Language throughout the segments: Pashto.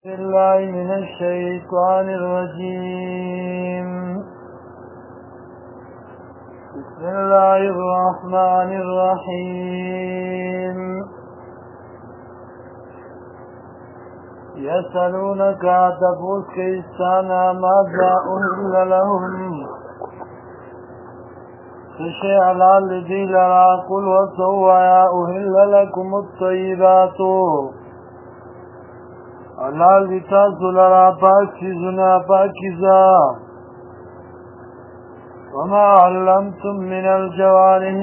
بالله من الشيطان الرجيم. بسم الله الرحمن الرحيم. يسألونك تبوس كيستانا ماذا أهل لهم فشيء على الذي لرا قل وسوى أهل لكم الطيبات حلال دی تاسو لرا پاک چیزنا پاکیزا وما علمتم من الجوارح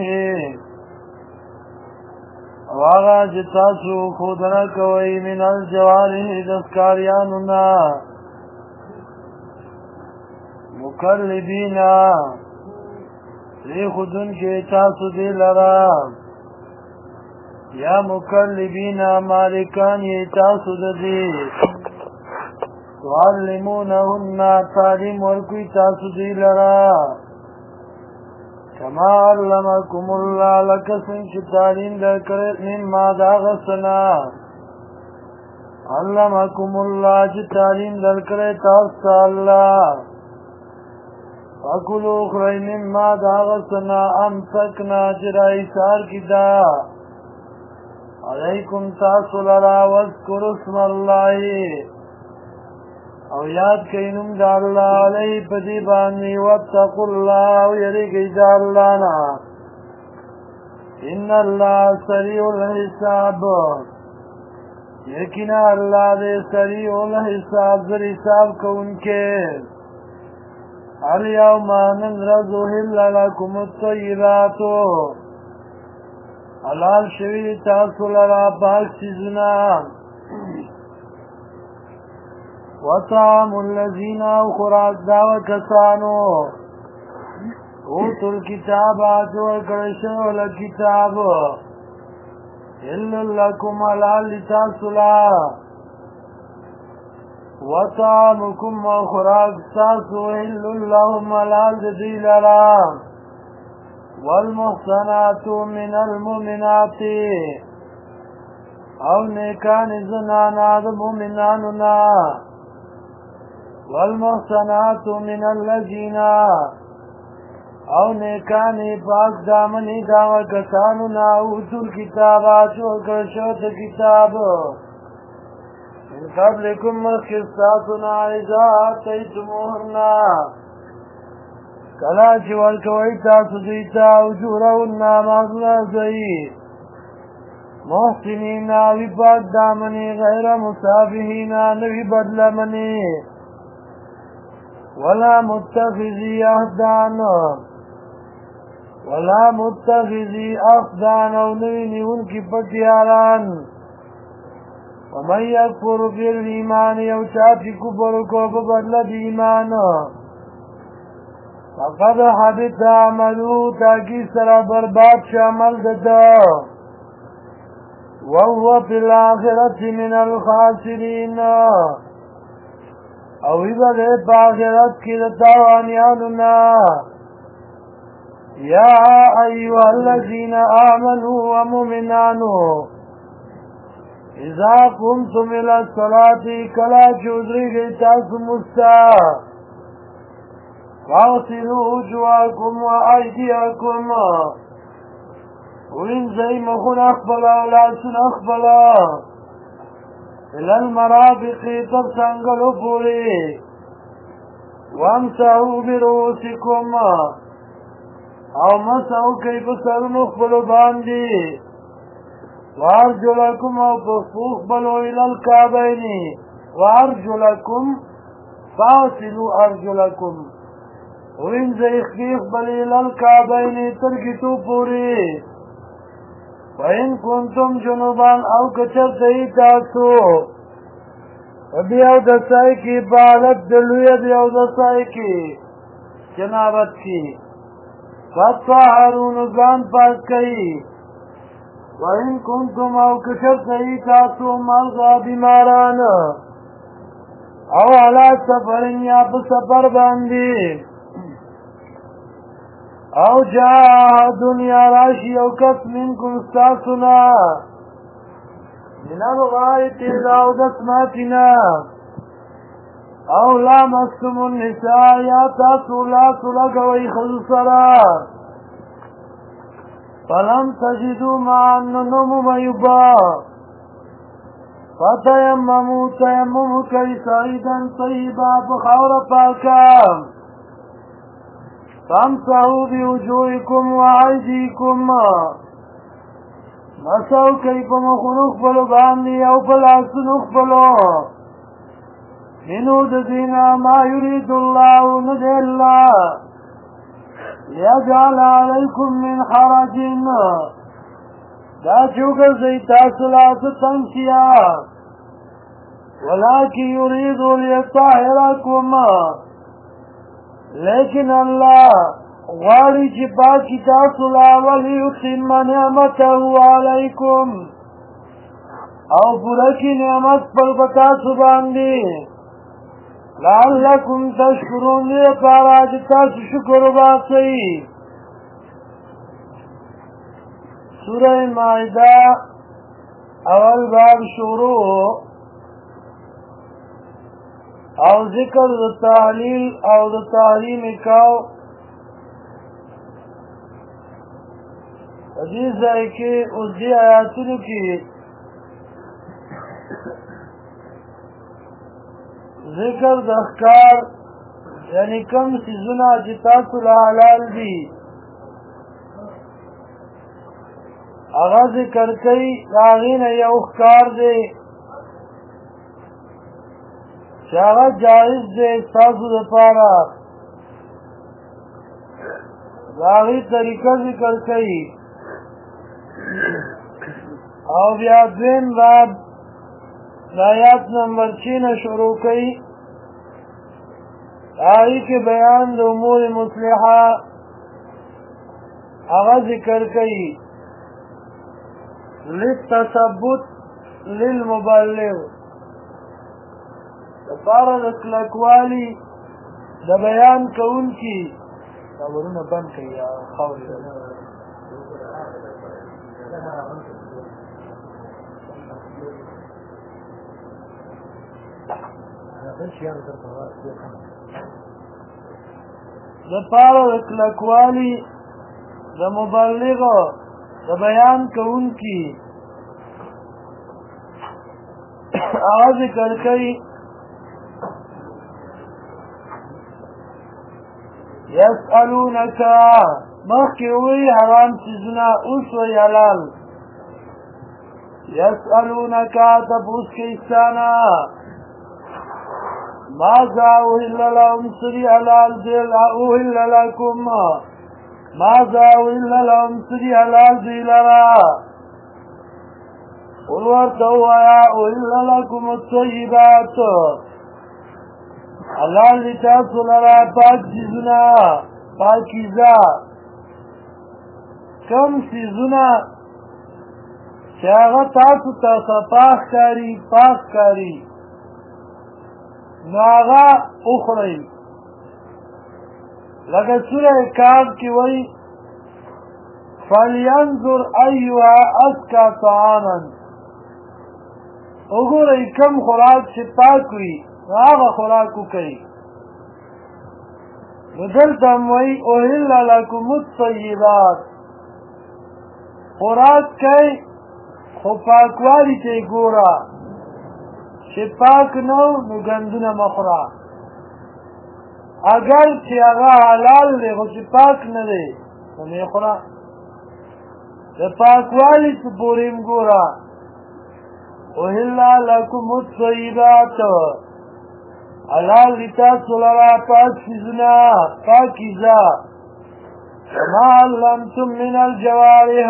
واغا چی تاسو خودنا کوئی من الجوارح دسکاریانونا مکربینا ری خودن کے تاسو دی لرا یا مکلبینا مالکان یہ تاسو دی تعلمونهن تعلیم ورکوی تاسو دی لرا کما علمکم اللہ لکسن چی تعلیم در کرت مما داغسنا علمکم اللہ چی تعلیم در کرت تاستا اللہ فکلو اخری مما داغسنا امسکنا چرائی سار کی دا علیکم تاسو لرا واذکر اسم اللہ او یاد کئنم دا اللہ علیہ پدی بانی واتقوا اللہ و یریگی دا اللہ نا ان اللہ سریع الحساب یقینا اللہ دے سریع الحساب در حساب کون کے الیوم ننرز احل لکم الطیباتو حلال شوی تاسو لرا پاک چیزنا وطعام الذین او خوراک داو کسانو اوتو الكتاب آتو کرشو لکتاب حل لکم حلال تاسو لرا وطعامکم و خوراک تاسو حل لهم حلال دی لرا والمحصنات من المؤمنات او نیکان زنانا دا مومناننا والمحصنات من الذین او نیکان پاک دامنی داو کساننا اوتو الكتابات وکرشوت کتاب من قبلکم مخصاصنا اذا آتیتموهرنا کلا چی ورکوئی تاسو دیتا اجورهن مغلا زئی محسنین وی پاک دامنی غیر مصافحین نوی بدلمنی ولا متخذی اخدان او نوی نیون کی پتیاران ومن یکفر بالایمان یو چاپی کفر کو ببدل دی ایمان فقد حبط عملو تاکی سرا برباد شامل دتا وهو فی الاخرت من الخاسرین او ایبا پا آخرت کی دتاوانیانونا یا ایوہ الذین آمنوا ومؤمنانو اذا قمتم الى الصلاة کلا چودری گئی تاسو مستا فاغسلوا وجوهكم وأيديكم وانزي مخون أخبلا ولاسن أخبلا إلى المرافق تبسنقلوا فوري وامسحوا برؤوسكم أو مسحوا كيف سرن أخبلوا باندي وأرجلكم أو أخبلوا إلى الكعبين وأرجلكم فاغسلوا أرجلكم وین زیخیخ بلیل الکعبین ترکتو پوری وین کنتم جنوبان او کچر تی تاسو بیاو دسائی کی بالت دلوی بیاو دسائی کی جنابت کی فتحارون زان پاس کئی وین کنتم او کچر تی تاسو مرغا بیماران او علا سفرین یا بسفر باندی او جاء دنیا راشی او کس منکم استاسنا من الغائط او دسماتنا او لامستم النساء یا تاسو لاسو لگوئی خلصرا فلم تجدو معن نمو میبا فتیممو تیممو کئی سعیدن طیبا بخور پاکا فامسحو بوجوهکم وعیدیکم مسو کئی پا مخنوخ بلو باندی او پلاسنوخ بلو منو دزینا ما یرید اللہ ند اللہ لیجعل علیکم من حرج دا چوکر زیتا صلاة تنسیا ولیکن یرید لیطاہرکم لیکن اللہ غاری چی پاکی تاسو ولیتم نعمته علیکم او پورکی نعمت پر بتاسو باندی لعلکم تشکرون دی پارا جتاسو شکر باسی سورہ مائدہ اول باب شروع او ذکر دا تحلیل او دا تحریم کاو حدیث ہے کہ اس دی آیاتونو کی ذکر د احکار یعنی کم سیزونه چې تاسو له حلال دي هغه ذکر کوي د هغې نه یو ښکار دی چې هغه جایز دی ستاسو دپاره د هغې طریقه ذکر کوي او بیا دویم باب آیات نمبر 6 شروع کئی آئی کے بیان دا امور مصلحہ آغا ذکر کئی للتثبت للمبلغ دپارا دکلکوالی دا بیان کون کی تاورون بند کئی خوری د پاره د کلکوالی د مبلغ د بیان کوونکي هغه ذکر کوي یسألونک مخکې وی حرام څیزونه اوس وی حلال یسألونک تپوس کوي ستانه ماذا أهل لهم سري حلال دل أهل لكم ماذا أهل لهم سري حلال دل قل ورتوا يا أهل لكم الطيبات حلال لتاسو لرا پاک چیزنا پاکیزا کم چیزنا چاگه تاسو تاسا پاک کاری ناغا اخری لکه سورہ کاف کی وی فَلْيَنْظُرْ أَيُّهَا أَزْكَى طَعَامًا وګورئ کم خوراک چې پاک وي هغه خوراک وکړئ نو دلته هم وایي أُحِلَّ لَكُمُ الطَّيِّبَاتُ خوراک کوئ خو پاکوالي ته یې ګوره چې پاک نو نو ګندونه مه خوره اگر چې هغه حلال دی خو چې پاک نه دی نو مه یې خوره د پاکوالي څه پورې هم ګوره أُحِلَّ لَكُمُ الطَّيِّبَاتُ حلال دي تاسو لرا پاک چیزونه پاکیزه وما علمتم من الجوارح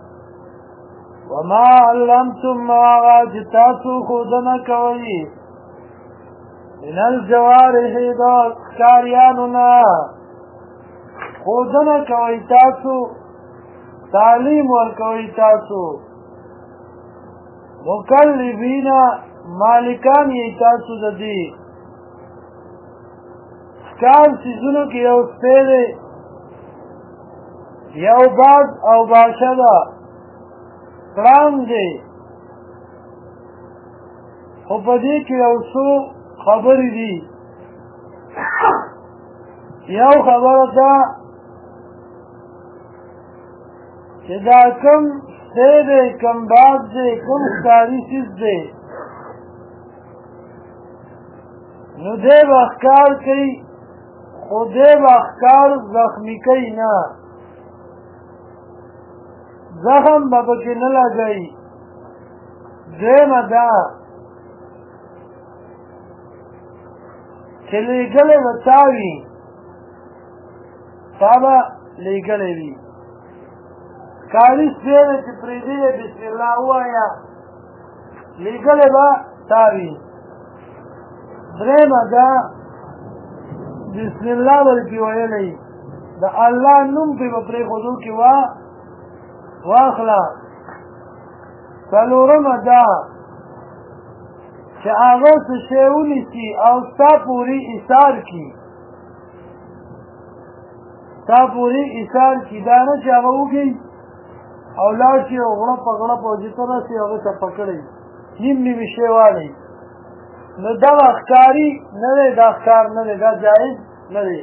وما علمتم ما تاسو خودنه کوي من الجوارح دا کاریانونا خودنه کوي تاسو تعلیم ورکوي تاسو مکلبین مالکان یې تاسو د دې کار چیزونو کې یو سپی دی یو باز او باشه ده پړانګ دی خو په دې کې یو څو خبرې دي. یو خبره ده چې دا کوم شی دی، کوم باز دی، کوم ښکاري څیز دی، نو دی به ښکار کوي، خو دی به ښکار زخمي کوي نه، زخم به پکې نه لګوي. دویمه ده چې لیږلی به تا وي، تا به لیږلی وي. ښکاري سپی دی چې پرېږدي دی بسم الله ووایه، لیږلی به تا وي. درېیمه ده بسم الله به پرې ویلی، د الله نوم پرې به پرېښودو کې واخله. څلورمه ده چې هغه څه شی ونیسي او ستا پورې ایثار کړي، ستا پورې ایثار کړي، دا نه چې هغه وکړي او لاړ شي او غړپ غړپ او چې ته راسي هغه ته پکړئ نیم نیم شی والی، نو دغه ښکاري نه دی، دا ښکار نه دی، دا جایز نه دی.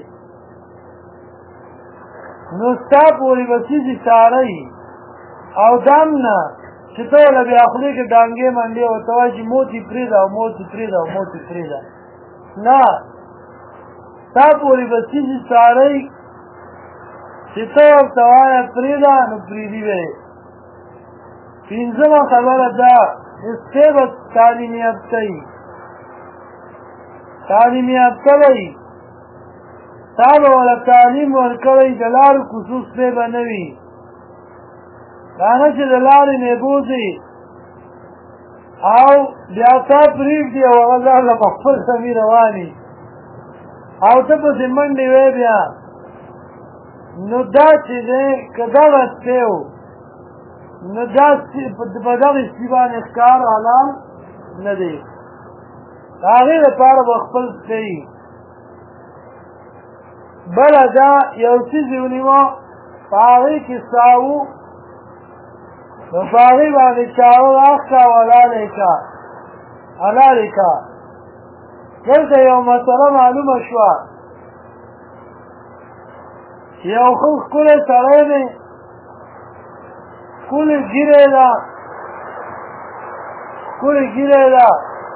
نو ستا پورې به څیزې څارئ او دام نه چې ته له بیا خولې کې ډانګې منډې ورته وایي چې موت یې پرېږده او موت یې پرېږده او موت یې پرېږده. نه، ستا پورې به څیزې څارئ چې ته ورته وایه پرېږده نو پرېږدي به یې. پنځمه خبره ده سپی به تعلیم یافته وي، تعلیم یافته به وي، تا به ورله تعلیم ورکړی، د لارو کوڅو سپی به نه وي. دا نه چې د لارې نه بوځي او بیا تا پرېږدي او هغه ځان له په خپل سمي رواني او ته پسې منډې وی بیا، نو دا چې دی که دغه سپی و نو دا په دغې سپي باندې ښکار حلال نه دی. د هغې لپاره به خپل سپی. بله دا یو څیز یې ونیوه، په هغې کې ساو، نو په هغې باندې چاړه راښکه او حلالې که، حلالې که. دلته یو مسله معلومه شوه چې یو ښه ښکلی سړی دی، ښکلې ږیرې ده، ښکلې ږیرې ده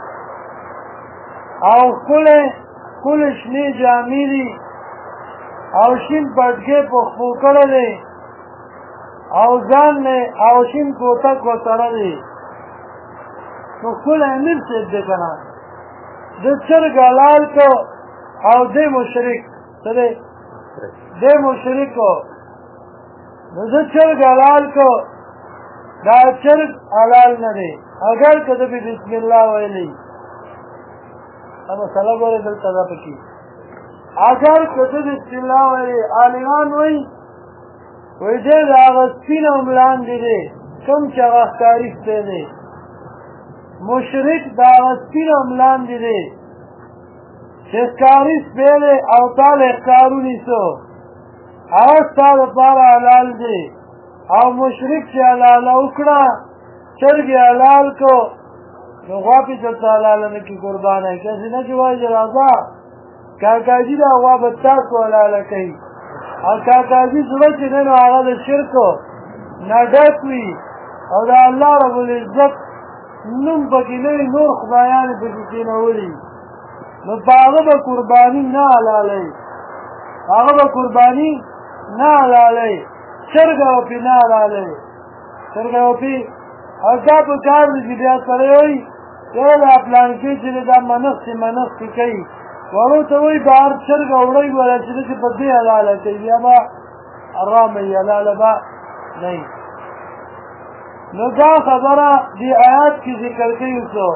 او ښکلې شنې جامې دي او شین پټکې په خپو کړی دی او ځان نه او شین کوتک ورسره دی، نو ښکلی امیر صاحب دی که نه، ده چرګ حلال کو او دی مشرک، څه دی؟ دی مشرک و، نو ده چرګ حلال کو، دا چرګ حلال نه دی اگر که ده به بسم الله ویلی. دا مسله ګورې دلته ده پکې، اگر که ده بسم الله ویلی، عالمان وایي وی دی د هغه سپي نه هم لاندې دی کوم چې هغه ښکاري سپی دی، مشرک د هغه سپي نه هم لاندې دی چې ښکاري سپی دی او تا له ښکار ونیسو، هغه ستا دپاره حلال دی. او مشرک چې حلاله وکړه، چرګ یې حلال کو، نو غوا پې درته حلاله نه کړي قربانه، کسې نه چې وایي چې راځه کاکاجي دا غوا به تاسو حلاله کوي، او کاکاجي زړه چې دی نو هغه د شرکو نه ډک وي او د الله رب العزت نوم پکې نه وي، نور خدایانې پکې کېنولي، نو په هغه به قرباني نه حلالوي، هغه به قرباني نه حلالوي، چرګه به پې نه حلالوي، چرګه به پې. او دا په کار دی چې بیا سړی وایي یاره دا پلانکې چې دی دا منښتې کوي، ورو ته وایي بهر چرګه وړی وله چې ده چې په دې حلاله کوي، بیا به حرامه وي، حلاله به نه وي. نو دا خبره دې آیات کې ذکر کوي څو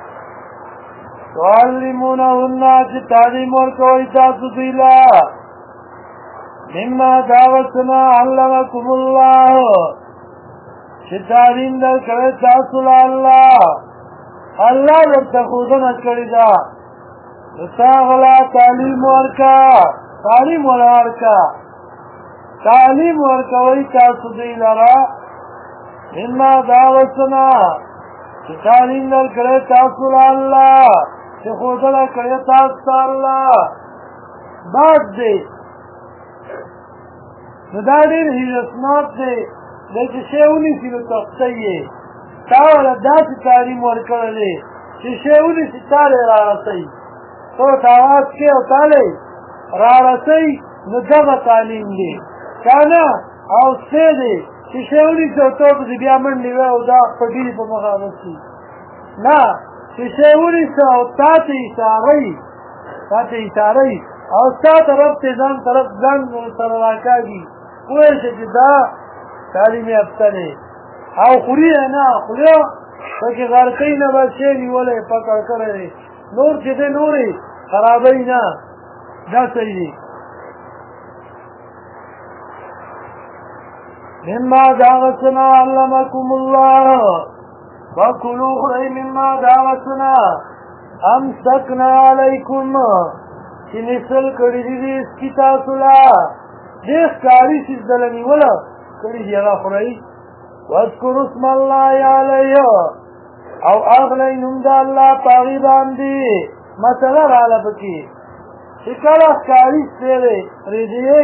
تعلمونهن چې تعلیم ورکوئ تاسو دوی له مما دا څه نه علمکم الله چې تعلیم درکوئ تاسو له الله درته ښودنه کړې ده، نو تا غله تعلیم ورکه، تعلیم ورکه، تعلیم ورکوئ تاسو دوی لره مما دا څه نه چې تعلیم درکړی تاسو له الله چې ښودله کړې تاسو ته الله باد دی نو دا ډېر هیرسناک دی دی چې شی ونیسي نو تختی یې تا وله داسې تعلیم ورکړی دی چې شی ونیسي تالی رارسوي ته ورته اواز کې او تالی رارسوي نو دغه تعلیم دی که نه او سپی دی چې شی ونیسي او ته ورپسې بیا منډې وی او دا په ډیرې په مخه رسي نه چې شی ونیسه او تا ته ایساروي او ستا طرف ته ځان طرف ځان سره راکاږي پوه شه چې دا تعلیم یافته دی او خوري یې نه خوله پکې غرقۍ نه به شی نیولی پکړ کړی دی نور چې دی نورې خرابوي نه دا صحیح دی مما دا هغه څه نه علمکم الله وکلوا خورئ مما دا هغه څه نه امسکنا علیکم چې نسل کړي دي دې تاسو له دې ښکاري څیز دله نیوله کړي دي هغه خورئ واذکروا اسم الله علیه او اغلی نوم د الله په هغې باندې مسله راغله پکې چې کله ښکاري سپی دی پرېږدې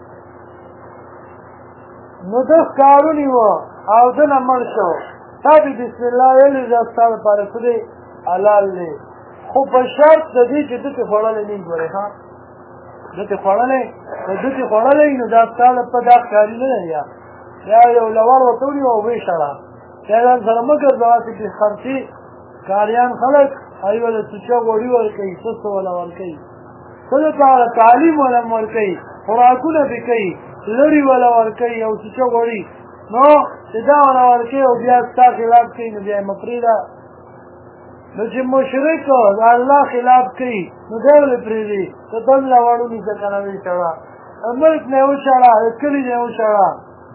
نو ده ښکار ونیوه او ده نه مړ شو تا دې بسم الله ویلې دا ستا لپاره څه دی حلال دی خو په شرط د دې چې ده ترې خوړلی نه وي ګورې ښه ده ترې خوړلی که ده ترې خوړلی وي نو دا ستا لپاره دا ښکاري نه دی یا یو لوړ ورته ونیوه او ویې شړه شیطان سره مه ګرځوه چې پرې خرڅي کاریان خلک هغوی له چوچه غوړي ورکوي څه څه وله ورکوي څه دپاره تعلیم وله م ورکوي خوراکونه پرې کوي لرې وله ورکوي او چوچه غوړي نو چې دا وله ورکوي او بیا ستا خلاف کوي نو بیا یې مه پرېږده نو چې مشرک د الله خلاف کوي نو دی ولې پرېږدي ته دم له وړو نیسه که نه ویې شړه ملک نه یې وشړه کلي نه یې وشړه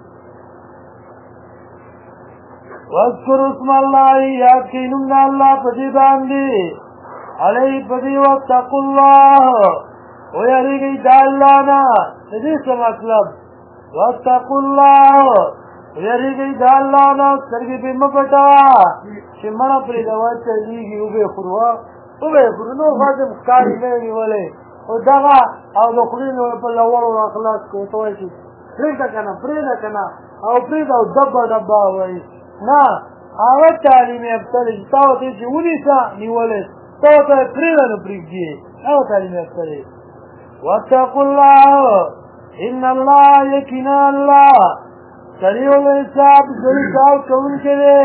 واذکروا اسم الله یاد کړئ نوم د الله په دې باندې علیه په دې واتقوا الله ویریږئ د الله نه د دې څه مطلب واتقوا الله ویریږئ د الله نه سترګې پرې مه پټوه چې مړه پرېږدوه چلېږي وبې خورو وبې خورو نور خاصم ښکاري نه یې نیولی خو دغه او د خولې نه په لوړو را خلاص کړو ته وایي چې پرېږده که نه پرېږده که نه او پرېږده او ډبه ډبه وایي نه هغه تعلیم یافته دی چې تا ورته چې ونیسه نیولی تا ورته پرېږده نو پرېږدي هغه تعلیم یافته دی واتقوا الله ان الله یقینا الله سریع الحساب زر حساب کوونکی دی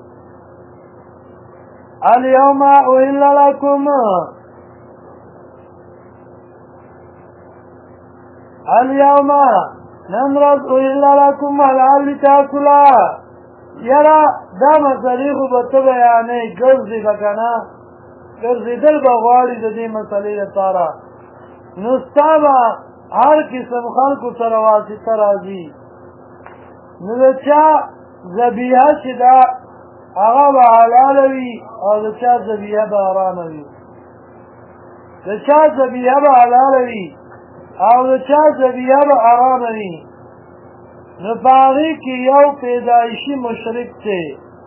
اليوم احل لكم اليوم نن ورځ احل لكم حلال دي تاسو له یاره دا مسلې خو به ته بیانې ګرځې به که نه ګرځېدل به غواړي د دې مسلې لپاره نو ستا به هر قسم خلکو سره واسطه راځي نو د چا ذبیحه چې ده هغه به حلاله وي او د چا ذبیحه به حرامه وي د چا ذبیحه به حلاله وي او د چا ذبیحه به حرامه وي نو په هغې کې یو پیدایشي مشرک دی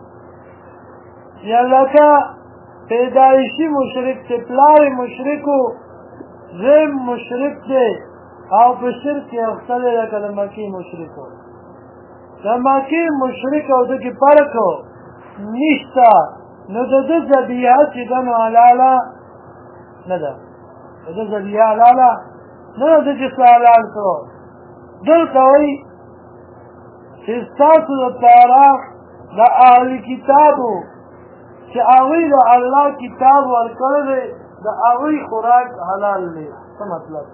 یا لکه پیدایشي مشرک دی پلار مشرک و زوی مشرک دی او په شرک یې اخته دی لکه د مکې مشرک و د مکې مشرک او ده کې فرق نشته نو د ده ذبیحه چې ده نو حلاله نه ده د ده ذبیحه حلاله نه ده چې څه حلال کړو دلته وایي چې ستاسو دپاره د اهل کتابو چې هغوی د الله کتاب ورکړی دی د هغوی خوراک حلال دی څه مطلب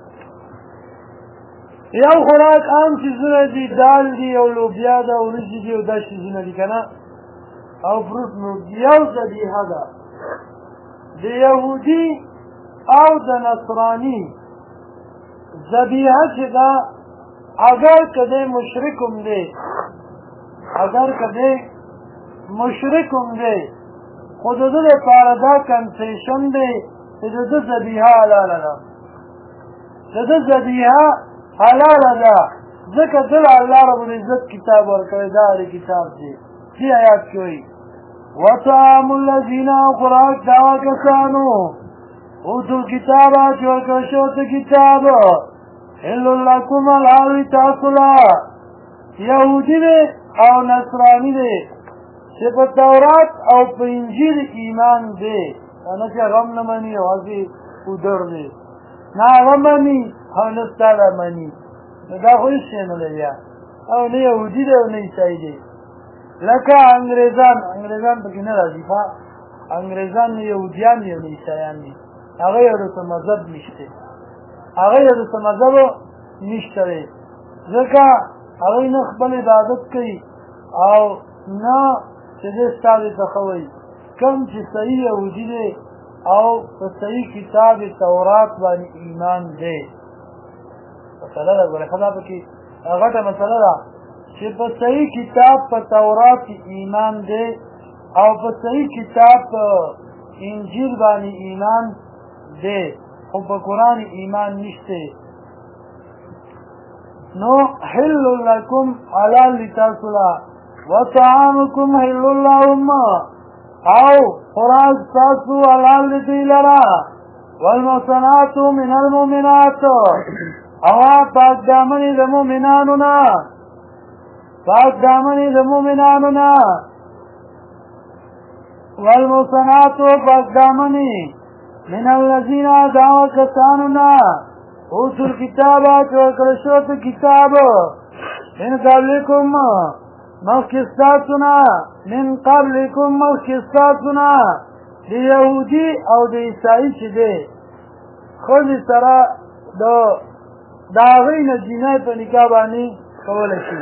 یو خوراک عام چیزونه دي دال دي او لوبیا ده وریجې دي او دا چیزونه دي که نه او فروټ نو یو ذبیحه ده د یهودي او د نصراني ذبیحه چې ده اگر که دی مشرک هم دی اگر که دی مشرک هم دی خو د ده دپاره دا کنسیشن دی چې د ده ذبیحه حلاله ده د ده ذبیحه حلاله ده ځکه دل الله رب العزت کتاب ورکړی دا اهل کتاب دی دې آیات کې وایي وطعام الذین خوراک دعا کسانو اوتو الکتابا چې ورکړل شوی ته کتاب حل لکم الحال تاسو له یهودي دی او نصراني دی چې په تورات او په انجیل ایمان دی نه چې هغه هم نه مني یوازې ودر دی نه هغه مني او نه ستا دا مني نو دا خو هېڅ شی نه دی بیا او نه یهودي دی او نه عیسایي دی لکه انګریزان پکې نه راځي انګریزان نه یهودیان دي او نه عیسایان دي هغه یو څه مذهب نشته هغه یو څه مذهب نشته دی ځکه هغوی نه خپل عبادت کوي او نه چې دې ستا دې څخه وایي کوم چې صحیح یهودي دی او په صحیح کتاب تورات باندې ایمان دی مسله ده ګوره ښه دا پکې غټه مسله ده چې په صحیح کتاب په تورات ایمان دی او په صحیح کتاب په انجیل باندې ایمان دی خو په قرآن ایمان نشته نو حل لکم حلال لتاسو له وطعامکم حل لهم او خوراک تاسو حلال دی دوی لره والمحصنات من المؤمنات او پاک دامنې د مؤمنانو نه والمحصنات پاک دامنې من الذین دعوا کسانو نه اوتو الکتابا چې ورکړل شوی ته کتاب من قبلکم مخکې ستاسو نه د یهودي او د عیسایي چې دی ښځې سره د هغوی نه جنای په نکاح باندې کولی شي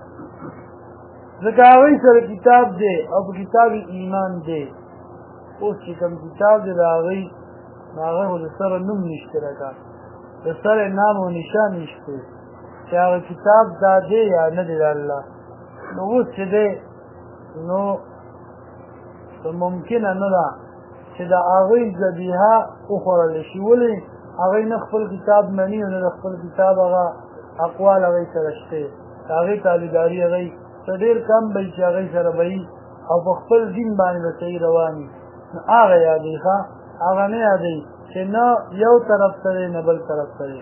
ځکه هغوی سره کتاب دی او په کتاب ایمان دی اوس چې کوم کتاب دی د هغوی نو هغه خو د سره نوم نشته لکه د سره نام و نشان نشته چې هغه کتاب دا دی یا نه دی د الله نو اوس چې دی نو ممکنه نه ده چې د هغوی ذبیحه وخوړلی شي ولې هغوی نه خپل کتاب مني او نه د خپل کتاب هغه اقوال هغوی سره شته د هغوی تابعداري هغوی څه ډېر کم به چې هغوی سره به او په خپل دین باندې به صحیح روان وي نو هغه یادوي ښه هغه نه یادوي چې نه یو طرف سره نه بل طرف سره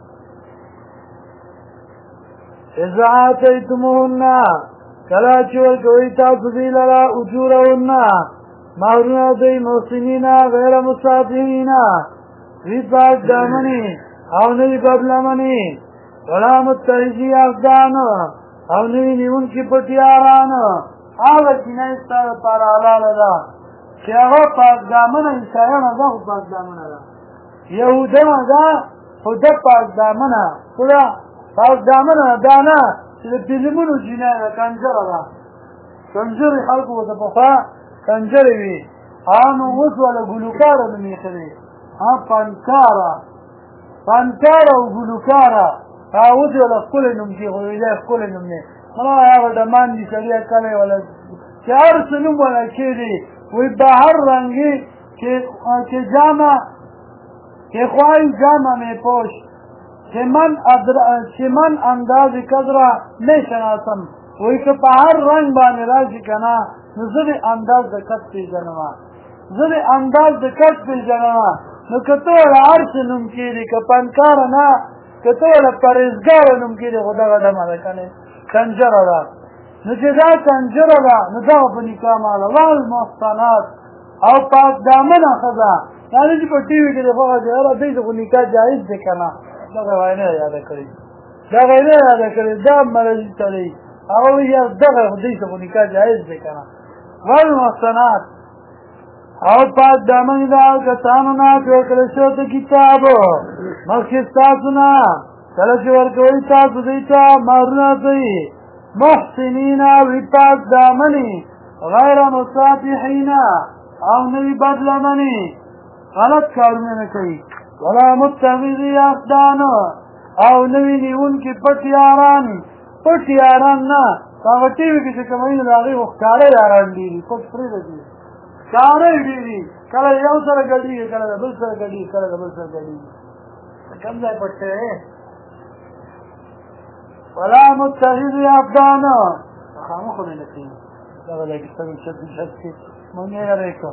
اذا آتیتموهن کله چې ورکوئ تاسو دوی لره اجورهن مهرونه دوی محسنین غیر مسافرین وی پاک دامنې او نه وي بدلمنې ولا متخذي اخدان او نه وي نیونکي پټیاران هغه چینه ستا دپاره حلاله ده چې هغه پاک دامنه عیسایانه ده خو پاک دامنه ده یهودانه ده خو ده پاک دامنه خو ده پاک دامنه ده نه چې د فلمونو جینۍ ده کنجره ده کنجرې خلکو ورته پخوا کنجرې وي نو اوس والا ګلوکاره نوم ایښی دی فنکاره او ګلوکاره اوس یې والا ښکلی نوم کېښودی دی ښکلی نوم دی هغه ډمان دي سړي کلی والا چې هر څه نوم والا کېدی وی بهر رنگی که جامع که خواهی جامع می پوش که من انداز کدرا می شناسم وی که په هر رنگ باندې راشي کنه نو زه د انداز د کټ پیژنم نو که ته وله هر څه نوم کېدي که پنکاره نه که ته وله پرهېزګاره نوم کېدي خو دغه ډمه ده که نه کنجره ده نو چې دا کنجره ده نو دغه په نکاح ماله والمحصنات او پاک دامنه ښځه دا نه چې په ټي وي کې د هغه یاره دوی ته خو نکاح جایز دی که نه دغه وایي نه یاده کړې دا مرضي سړی هغه وایي یار دغه دوی ته خو نکاح جایز دی که نه والمحصنات او پاک دامنې د هغه کسانو نه چې ورکړل شوی ته کتاب مخکې ستاسو نه کله چې ورکوئ تاسو دوی ته مهرونه کوي محسنین وی پاک دامنې غیر مصافحین او نوی بدلمنې غلط کارونه نه کوي ولا متخذي اخدان او نوی نیونکي پټ یاران نه هغه ټي وي کې چې کوم وي نو د هغې خو ښکاره یاران ډېري پټ پرېږده دي ښکاره یې ډېري کله یو سره ګډېږي کله د بل سره ګډېږي کوم ځای پټ شوی ولا متخذي اخدان خامخو مې نه کوي دغه لکه څنګه چې کې مونږ یې راکړو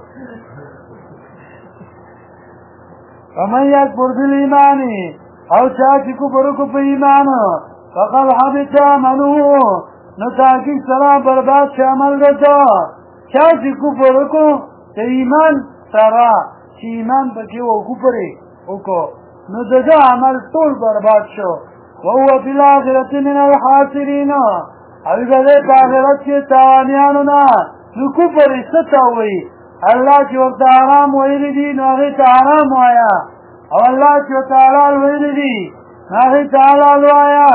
ومن یکفر بالایمان او چا چې کفر وکړو په ایمان فقد حبط عمله نو تحقیق سره برباد شي عمل د ده چا چې کفر وکړو د ایمان سره چې ایمان پکې و کفر یې وکړو نو د ده عمل ټول برباد شو وهو فی الاخرة من الخاسرین او د دې په آخرت کې تاوانیانو نه نو کفر یې څه ته وایي الله چې ورته حرام ویلي دي نو هغې ته حرام وایه او الله چې ورته حلال ویلي دي نو هغې ته حلال وایه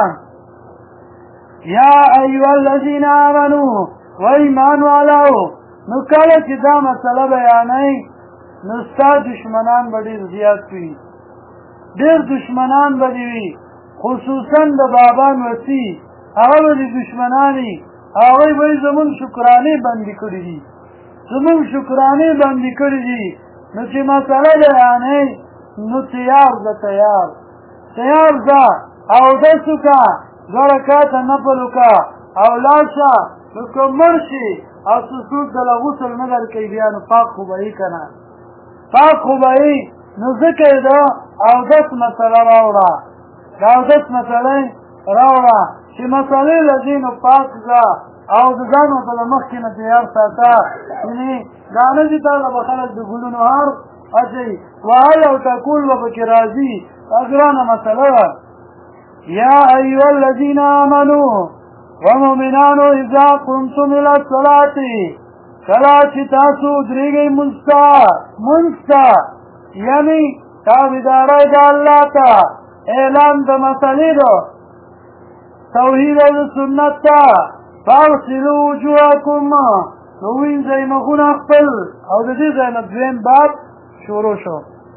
یا ایها الذین آمنوا و ایمان والاو نو کله چې دا مسله بیانوي نو ستا دشمنان به ډېر زیات وي ډېر دشمنان به دې وي خصوصا د بابان وسي هغه به دې دشمنان وي هغوی به زمونږ شکرانې بندې کړي دي زمونږ شکرانې بندې کړي دي نو چې مسله بیانوي نو تیار ده تیار ده اودس وکړه دوه رکعته نفل وکړه او لاړ شه نو که مړ شي او څه څوک دله غسل نه درکوي بیا نو پاک خو به یې که نه پاک خو به یې نو ځکه یې د اودس مسله راوړه د اودس مسله راوړه چې مسلې له دې نو پاک ځه او د ځان ورته له مخکې نه تیار ساته یعنې دا نه چې تا ته به خلک د ګلونو هار اچوي وهل او ټکول به پکې راځي دا ګرانه مسله ده یا ایها الذین آمنوا ومؤمنانو اذا قمتم الى الصلاة کله چې تاسو درېږئ مونځ ته یعنې تابعدارۍ د الله ته اعلان د مسلې ده توحید او سنت ته فاغسلوا وجوهکم نو وینځئ مخونه خپل او د دې ځای نه دویم باب شروع شو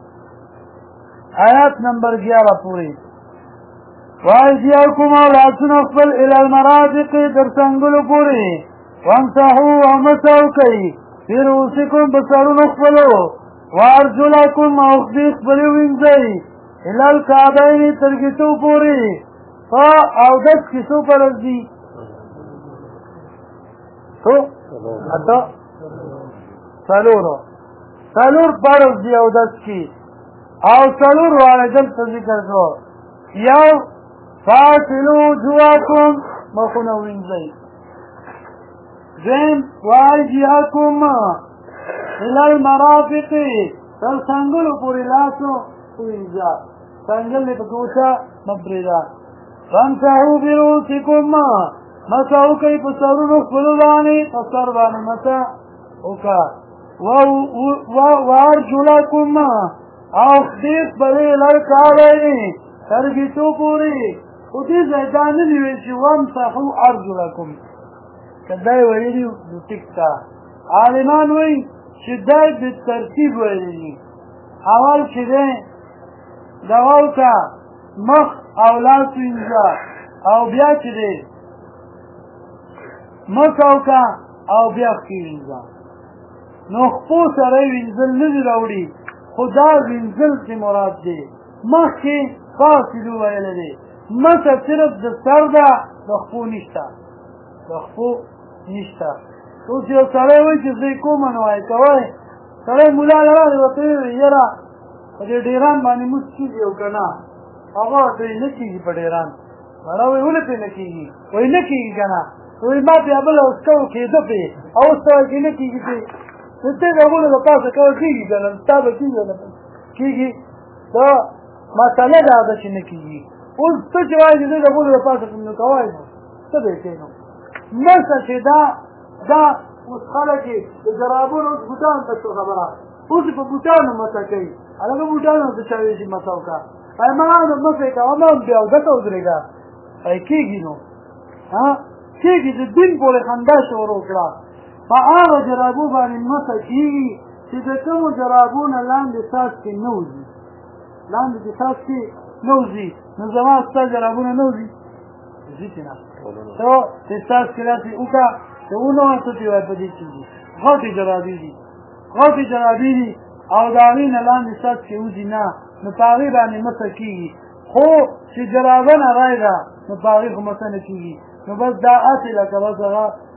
آیات نمبر 11 پورې وایدیکم او لاسونه خپل الی المرافق تر څنګلو پورې وامسحوا او مسح وکئ فی رؤوسکم په سرونو خپلو وارجلکم او خپې خپلې وینځئ الی الکعبین تر ګیټو پورې په اودس کې څو فرض دي اته څلور فرض دي اودس کې او څلور واړه دلته ذکر کړو یو فاصلوا وجوهکم مخونه وینځئ دویم وایدیکم الی المرافق تر څنګلو پورې لاسو وینځه څنګل دې پکې وچه مه پرېږده فامسحوا برؤوسکم مسح وکئ په سرونو خپلو باندې په سر باندې مسح وکړه وارجلکم او خپې خپلې لر کعبین تر ګیټو پورې خو دې ځای دا نه دي ویل چې وامسحوا ارجلکم که دا یې ویلي نو ټیک ده عالمان وایي چې دا یې بالترتیب ویلي دي اول چې دی دغه وکړه مخ او لاس وینځه او بیا چې دی مسح وکړه او بیا پښې وینځه نو خپو سره یې وینځل نه دي راوړي خو دا وینځل چې مراد دی مخکې فاصلو ویلی دی مسح صرف د سر ده د خپو نشته اوس یو سړی وایي چې زه یې کومه نو وایي کوی سړی ملا لراغی ورته ویې یاره په دې ډیران باندې مونځ کېږي او که نه هغه ورته وایي نه کېږي په ډیران هغه وایي ولې پرې نه کېږي وایي نه کېږي که نه وایي ما بیا بله اوسکه وکېده پرې او اوس ته وایي چې نه کېږي پرې نو ته د هغونه د پاسه کوه کېږي که نه ستا به کېږي او نه کېږي دا مسله دا ده چې نه کېږي اوس ته چې وایي چې زه د هغونه د پاسه کوم نو کوای نو څه به یې کوې نو مسه چې دا اوس خلک یې د جرابونو اوس بوټانو ته شو خبره اوس په بوټانو مسه کوي هلکه بوټانو ته چا وایي چې مسه وکړه ایمانو مسه یې کوه ما هم بیا اودسه ودرېږه ای کېږي نو کېږي د دین پورې خندا شروع کړه په هغه جرابو باندې مسه کېږي چې د کومو جرابو نه لاندې څاڅکې نه وځي لاندې چې څاڅکې نه وځي نو زما ستا جرابونه نه وځي ځي چې نه ته چې څاڅکې داسې وکړه چې ونه څه چې وایي په دې کېږي غټې جرابې دي او د هغې نه لاندې څاڅکې وځي نه نو په هغې باندې مسه کېږي خو چې جرابه نه رایږه نو په هغې خو مسه نه کېږي نو بس دا هسې لکه بس هغه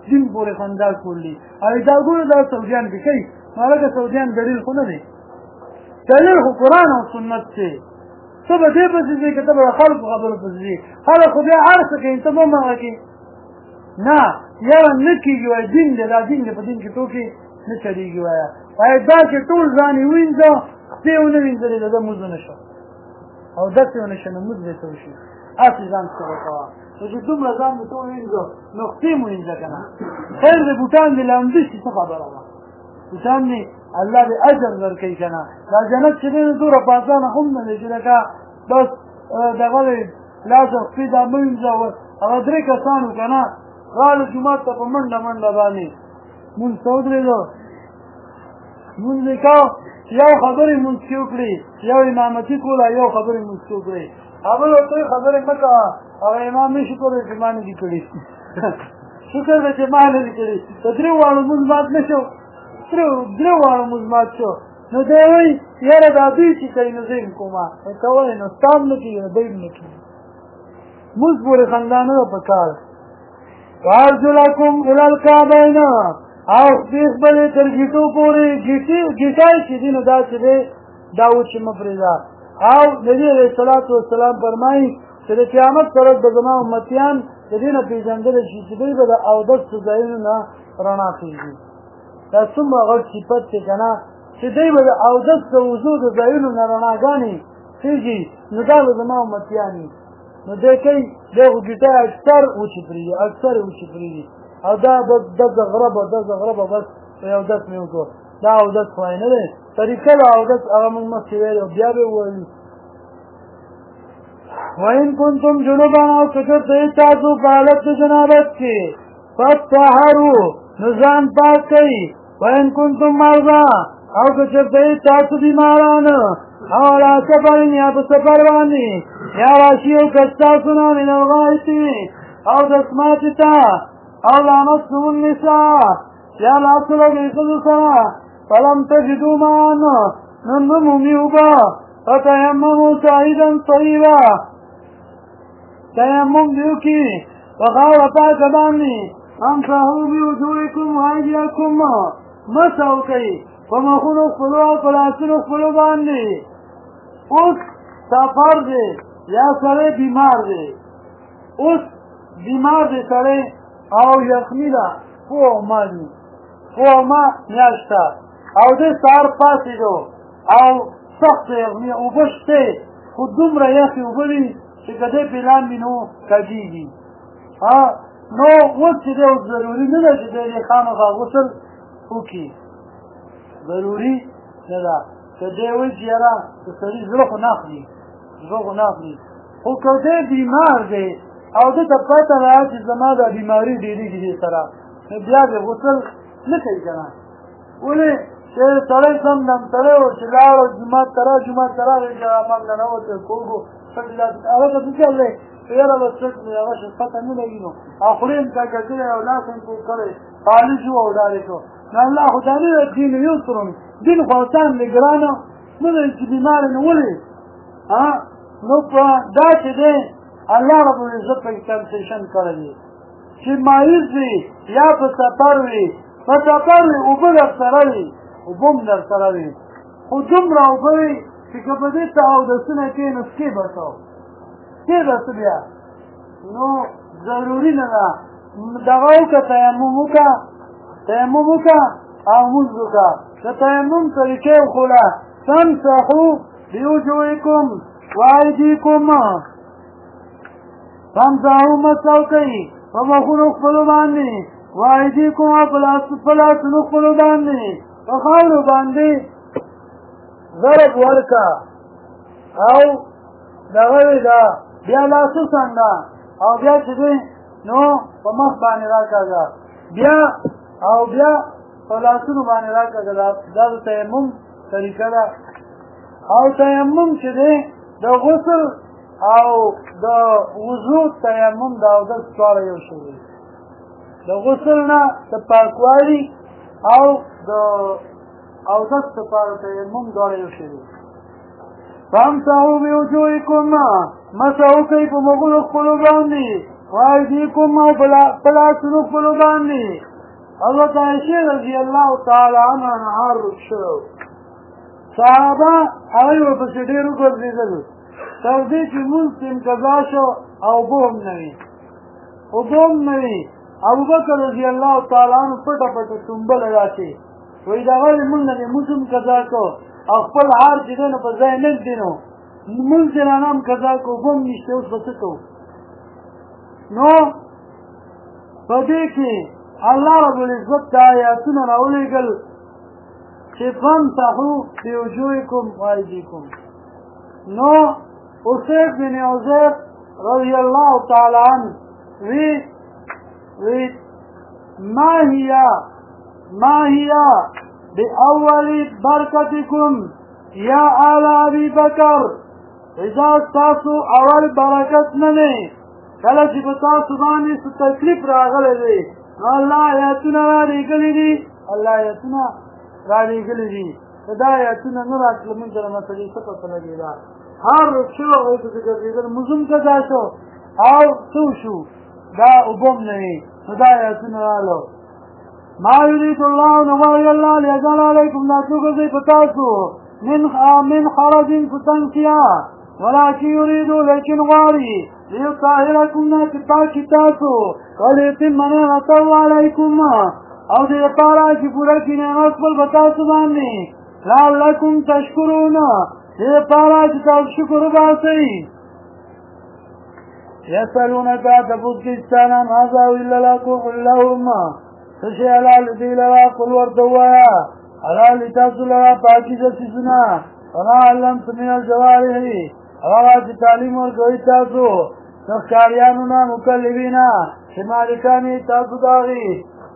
دین پورې خندا کولی او دا ګوره دا سعودیان کې کوي هغه سعودیان دلیل خو نه دی دلیل خو قرآن او سنت دی ته به دې پسې ځې که ته به خلکو خبرو پسې ځې خلک خو بیا هر څه کوي ته به هم هغه کوي نه یاره نه کېږي وایي دین دی دا دین دی په دین کې ټوکې نه چلېږي وایه وایي دا چې ټول ځان یې ووینځه خپې ونه وینځلې د ده مونځ ونه شه او داسې ونه شه نو مونځ به یې څه وشي هسې ځان څه کوه نو چې دومره ځان مې ټول وینځه نو خپې مو وینځه که نه خیر دی بوټان دې لامده شي څه خبره ده بوټان دې الله دې اجر درکوي که نه دا جنت چې دی نو دومره په اسانه هم نه دی چې لکه بس دغه دی لاس او خپې دا مه وینځه هغه درې کسان وو که نه راله جومات ته په منډه منډه باندې مونځ ته ودرېدو مونځ یې کو یو خبرې مونځ کې وکړي یو امامتي کوله یو خبرې مونځ کې وکړي هغه ورته خبرې مه کوه هغه امام نه شي کولی چې ما نه دي کړي شکر دی چې ما نه دي کړي په درې واړو مونځ مات نه شو درې واړو مونځ مات شو نو دی وایي یاره دا دوی چې کوي نو زه یې کومه ته وایې نو ستا هم نه کېږي نو دوی هم نه کېږي مونځ پورې خندا نه ده په کار وارجلکم الی الکعبین او خپې خپلې تر ګیټو پورې ګیټای چې دي نو دا چې دی دا وچې مه پرېږده او نبي علیه الصلاة والسلام فرمایي چې د قیامت طرف به زما امتیان د دې نه پېژندلی شي چې دوی به د اودس د ځایونو نه رڼا خېږي دا څومره غټ صفت دی که نه چې دوی به د اودس د وضو د ځایونو نه رڼاګانې خېږي نو دا به زما امتیان وي نو دی کوي دی خو ګیټای اکثر وچې پرېږدي اکثر یې وچې پرېږدي او دا د غربه بس په اودس مې وکړو دا اودس خو نه دی طریقه د اودس هغه موږ مخکې ویلې او بیا به ووایو وإن کنتم جنوبا او که چېرته یې تاسو په حالت د جنابت کې فطهروا نو ځان پاک کوئ وإن کنتم مرضی او که چېرته یې تاسو بیماران او علی سفر یا په سفر باندې یا راشي یو کس تاسو نه من الغایط او دسماتې ته او لامستم النساء یا لاسو لګئ ښځو سره فلم تجدوا ماء نو نه مومي اوبه فتیمموا صعیدا طیبا تیمم دې وکړي په خاوره پاکه باندې امسحوا بوجوهکم وایدیکم مسح وکړئ په مخونو خپلو او په لاسونو خپلو باندې اوس سفر دی یا سړی بیمار دی اوس بیمار دی سړی او یخني ده پوه ما میاشته او دې سهار پاڅېدو او سخته یخني اوبه شته خو دومره یخې اوبه دي چې که دی پې لاندې نو کږېږي نو اوس چې دی اوس ضروري نه ده چې دی خامخا غسل وکړي ضروري نه ده که دی وایي چې یاره د سړي زړه خو نه اخلي خو که دی بیمار دی او ده ته پته ده چې زما دا بیماري ډېرېږي دې سره نو بیا دې غسل نه کوي که نه ولې چې سړی سم دم سړی و چې لاړو جومات ته راغی چې امام ننوته کوږو هغه ته څه چل دی یاره بس هغه شي پته نه لګي نو او خولې م کږه کړې او لاس م پوه کړی پالش و او ډارې شو نو الله خو دا نه ده دین یسرن دین خو اسان دی ګرانه نه ده چې بیمار نه ولې نو په دا چې دی الله رب العزت په کنسیشن کړی دی چې مریض وي یا په سفر وي اوبه در سره وي اوبه هم در سره وي خو دومره اوبه وي چې که په دې ته اودسونه کوې نو څکې به څه بیا نو ضروري نه ده دغه وکړه تیمم وکړه او مونځ وکړه د تیمم طریقې وښوله فامسحوا بوجوهکم وایدیکم فامسحوا مسح وکئ په مخونو خپلو باندې وایدیکم او په لاسونو خپلو باندې په خاورو باندې ضرب ورکه او دغه ده بیا لاسو څنګه او بیا چې دی نو په مخ باندې راکاږه بیا په لاسونو باندې راکاږه دا د تیمم طریقه ده او تیمم چې دی د غسل او د وضو تیمم د اودس دواړه یو شی دی د غسل نه د پاکوالي او د اودس دپاره تیمم دواړه یو شی دی فامسحوا بوجوهکم مسح وکئ په مخونو خپلو باندې وایدیکم او پلاسونو خپلو باندې. حضرت عائشہ رضی الله تعالی عنها نهار رک شو. صحابه هغوی ورپسې ډېر وګرځېدل تر دې چې مونځ ټیم قضا شو او اوبه هم نه وي. ابوبکر رضی الله تعالی عنه پټه پټه ټومبله داسې وایي دغه لمونځ نه دی مونځ هم قضا کړو او خپل هار چې دی نو په ځای نه ږدي نو مونځ جنانه هم قضا کړو اوبه هم نشته اوس به څه کوو. نو په دې کې الله رب العزت ته آیاتونه راولېږل چې فامسحوا بوجوهکم وایدیکم. نو اسید بن عزیر رضی الله تعالی عنه وی ما هي بأول برکتکم یا آل ابی بکر. اذا تاسو اول برکت نه دی کله چې په تاسو باندې څه تکلیف راغلی دی نو الله آیاتونه رالیږلي دي که دا آیاتونه نه راتله مونږ سره مسلې څه پته لګېده. هر رک شو هغوی پسې ګرځېدل مونځ هم قضا شو او څه وشو دا اوبه هم نه وي نو دا آیاتونه رالو. ما یرید الله نغواړي الله لیجعل علیکم دا څوګرځوي په تاسو من حرج په تنګتیا ولکن یریدو لیکن غواړي لیطهرکم نه چې پاکي تاسو ولیتم نعمته علیکم او دې لپاره چې پوره کړي نعمت خپل په تاسو باندې لعلکم تشکرون دې لپاره چې تاسو شکر وباسئ. یسألونک تپوس کې ستا نه ماذا احل لکم قل لهم څه شی حلال دی لرا قل ورته ووایه حلال دي تاسو لره پاکیزه څیزونه وما علمتم من الجوارح هغه چې تعلیم ورکوئ تاسو د ښکاریانو نه مکلبینه چې مالکان یې تاسو د هغې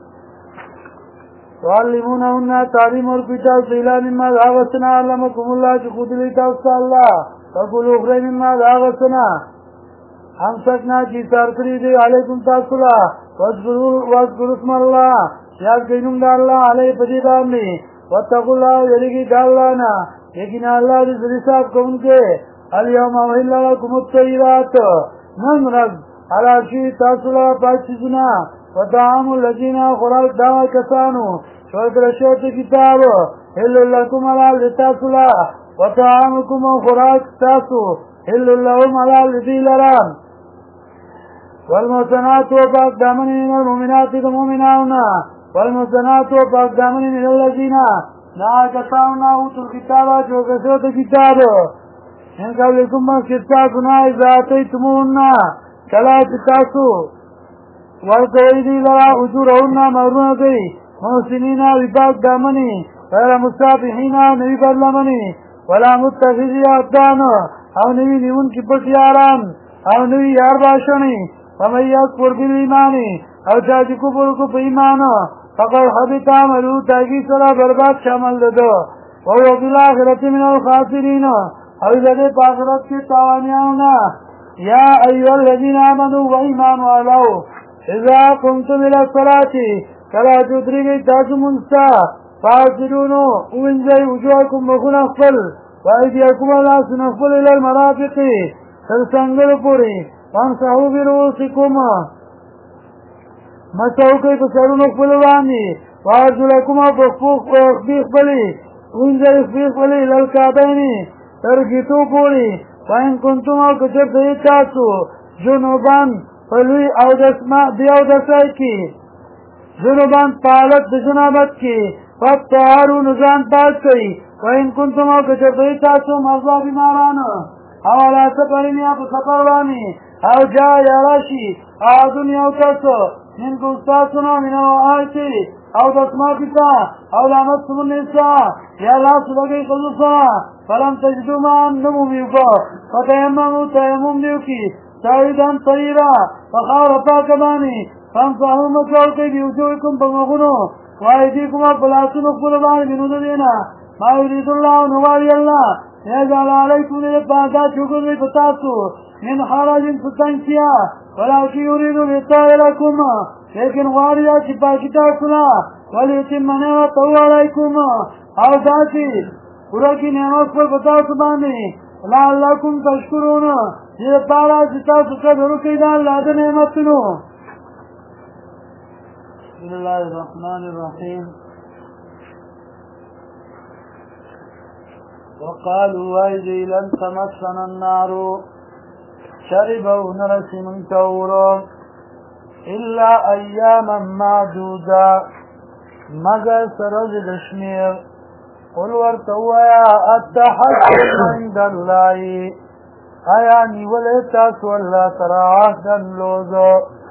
تعلمونهن تعلیم ورکوئ تاسو الا مما د هغه څه نه علمکم الله چې ښودلی تاسو ته الله فکلوا خورئ مما د هغه څه نه امسکنا چې ایثار کړي دي علیکم تاسو له واذکروا اسم الله یاد کړئ نوم د الله علیه په دې باندې واتقوا الله یریږئ د الله نه یقینا الله د زړه حساب کوونکی. الیوم احل لکم الطیبات نن ورځ حلال شوي تاسو له پاک څیزونه وطعام الذین خوراک د هغه کسانو چې ورکړل شوی ته کتاب حل لکم حلال د تاسو له وطعامکم او خوراک تاسو حل لهم حلال د دوی لره. والمحصنات پاک دامنې من المؤمنات د مؤمنانو نه والمحصنات پاک دامنې من الذین د هغه کسانو نه اوتوا الکتاب چې ورکړل شوی ته کتاب من قبلکم مخکې تاسو نه اذا اتیتموهن کله چې تاسو ورکوئ دوی لره اجورهن مهرونه کوي محسنین وي پاک دامنې غیر مصافحین نه وي بدلمنې ولا متخذي اخدان او نه وي نیونکي پټ یاران او نه وي یار باشنې فمن یکفر بالایمان او چا چې کفر وکړو په ایمان فقد حبط عمله تاکي سره برباد شامل ده وهو بالآخرة من الخاسرین او د دې په آخرت کې تاوانیانو نه. یا ایها الذین آمنوا و ایمان والو اذا قمتم الى الصلاة کله چې ودرېږئ تاسو مونځ ته فاغسلوا ووینځئ وجوهکم مخونه خپل وایدیکم او لاسونه خپل الی المرافق تر څنګلو پورې وامسحوا برؤوسکم مسح وکړئ په سرونو خپلو باندې وارجلکم او په خپې خپلې ووینځئ خپې خپلې الی الکعبین تر ګیټو پورې وان کنتم او که چېرته یې تاسو جنوبان په لوی اودسۍ کې جنوبان په حالت د جنابت کې فطهروا نو ځان پاک کړئ وان کنتم او که چېرته یې تاسو مرضا بیماران او علی سفرین یا په سفر باندې او جا یا راشي احدن یو کس منکم ستاسو نه من الوعاء او دسماتي ته او لامستم النساء یا لاس لګئ ښځو سره فلم تجدوا ماء نه مومئ اوبه فتیمموا تیمم دې وکړي صعیدا طیبا په خاوره پاکه باندې فامسحوا مسح وکړئ بوجوهکم په مخونو وایدیکم او په لاسونو خپلو باندې منو د دې نه ما یرید الله نو غواړي الله لیجعل علیکم دې لپاره دا چې وګرځوي په تاسو من حرج په تنګتیا ولکن یرید لیطهرکم لیکن غواړي چې پاکي تاسو نه ولیتم نعمته علیکم او دا چې پوره کړي نعمت خپل په تاسو باندې لعلکم تشکرون دې لپاره چې تاسو قدر وکړئ د الله د نعمتونو. بسم الله الرحمن الرحیم. وقالوا وایدی لن تمسنا النار شربوا نرسی من تورو الا ایاما معدودا مگر سرز دشمیر. قل ورتوایا اتحدث عند الله آیا نیولی تاسو اللہ سره عهدا لوزو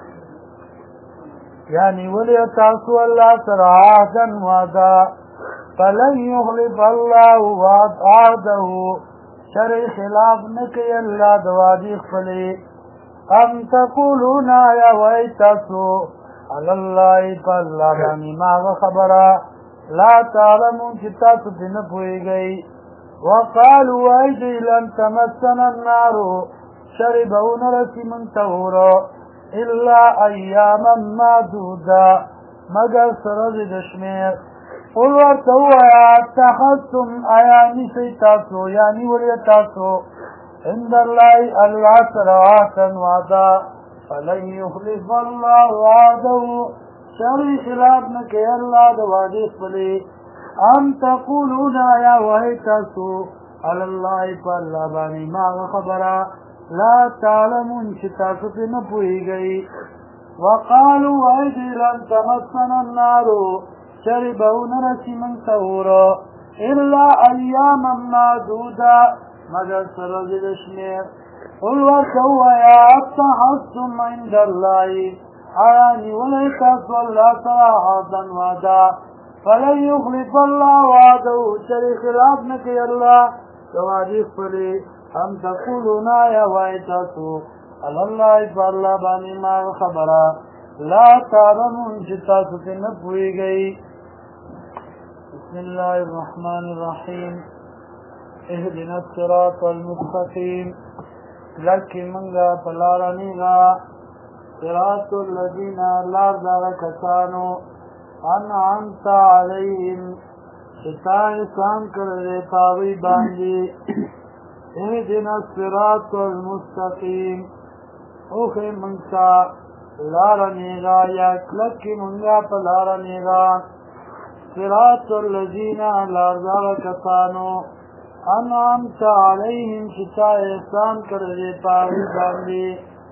یا نیولی تاسو اللہ سره عهدا وعدا فلن يخلف الله وعده شرع خلاف نکی اللہ دوادی خفلی. ام تقولون یا وی تاسو علی اللہ پا اللہ بانی ماغ خبرا لا تعلمون چی تاسو پی نپوئی گئی. وقالوا ایدی لن تمسنا النار شربون رسی من تورو الا ایاما معدودا مگر سرز دشمیر. قل ورتوایا اتخذتم آیانی سی تاسو یعنی ولی تاسو عند اللہ اللہ سر عهدا وعدا فلن يخلف اللہ وعده شرع خلاف نکی اللہ دوادی خپلی. ام تقولون یا وحی تاسو علی اللہ پا اللہ بانی ماغ خبرا لا تعلمون چی تاسو پی نپوئی گئی. وقالوا ایدی لن تمسنا النار شربون رسی من تورو الا ایاما معدودا مگر سرز دشمیر. قل ورتوایا اتحدثم عند اللہ آیانی ولی تاسو اللہ سر عهدا وعدا فلن يخلف الله وعده شرع خلاف نکی اللہ دوادی خپلی. ام تقولون یا وای تاسو علی اللہ پا اللہ بانی ماغ خبرا لا تعلمون چی تاسو پی نپوئی گئی. بسم الله الرحمن الرحیم. اهدنا الصراط المستقیم لکی منگا پلارانیگا صراط الذین لار دار کسانو انعمت علیہم شتا احسان کرده پاوی باندی. اهدنا الصراط المستقیم اوخی منگا لارانیگا یا کلکی منگا پلارانیگا صراط الذین لارزار کسانو انعمت علیہم شتا احسان کرده پاوی باندی.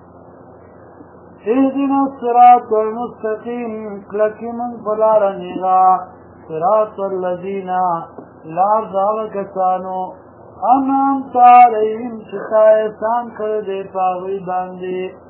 اهدنا الصراط المستقیم کلکی من پلارانیگا صراط الذین لارزار کسانو انعمت علیہم شتا احسان کرده پاوی باندی.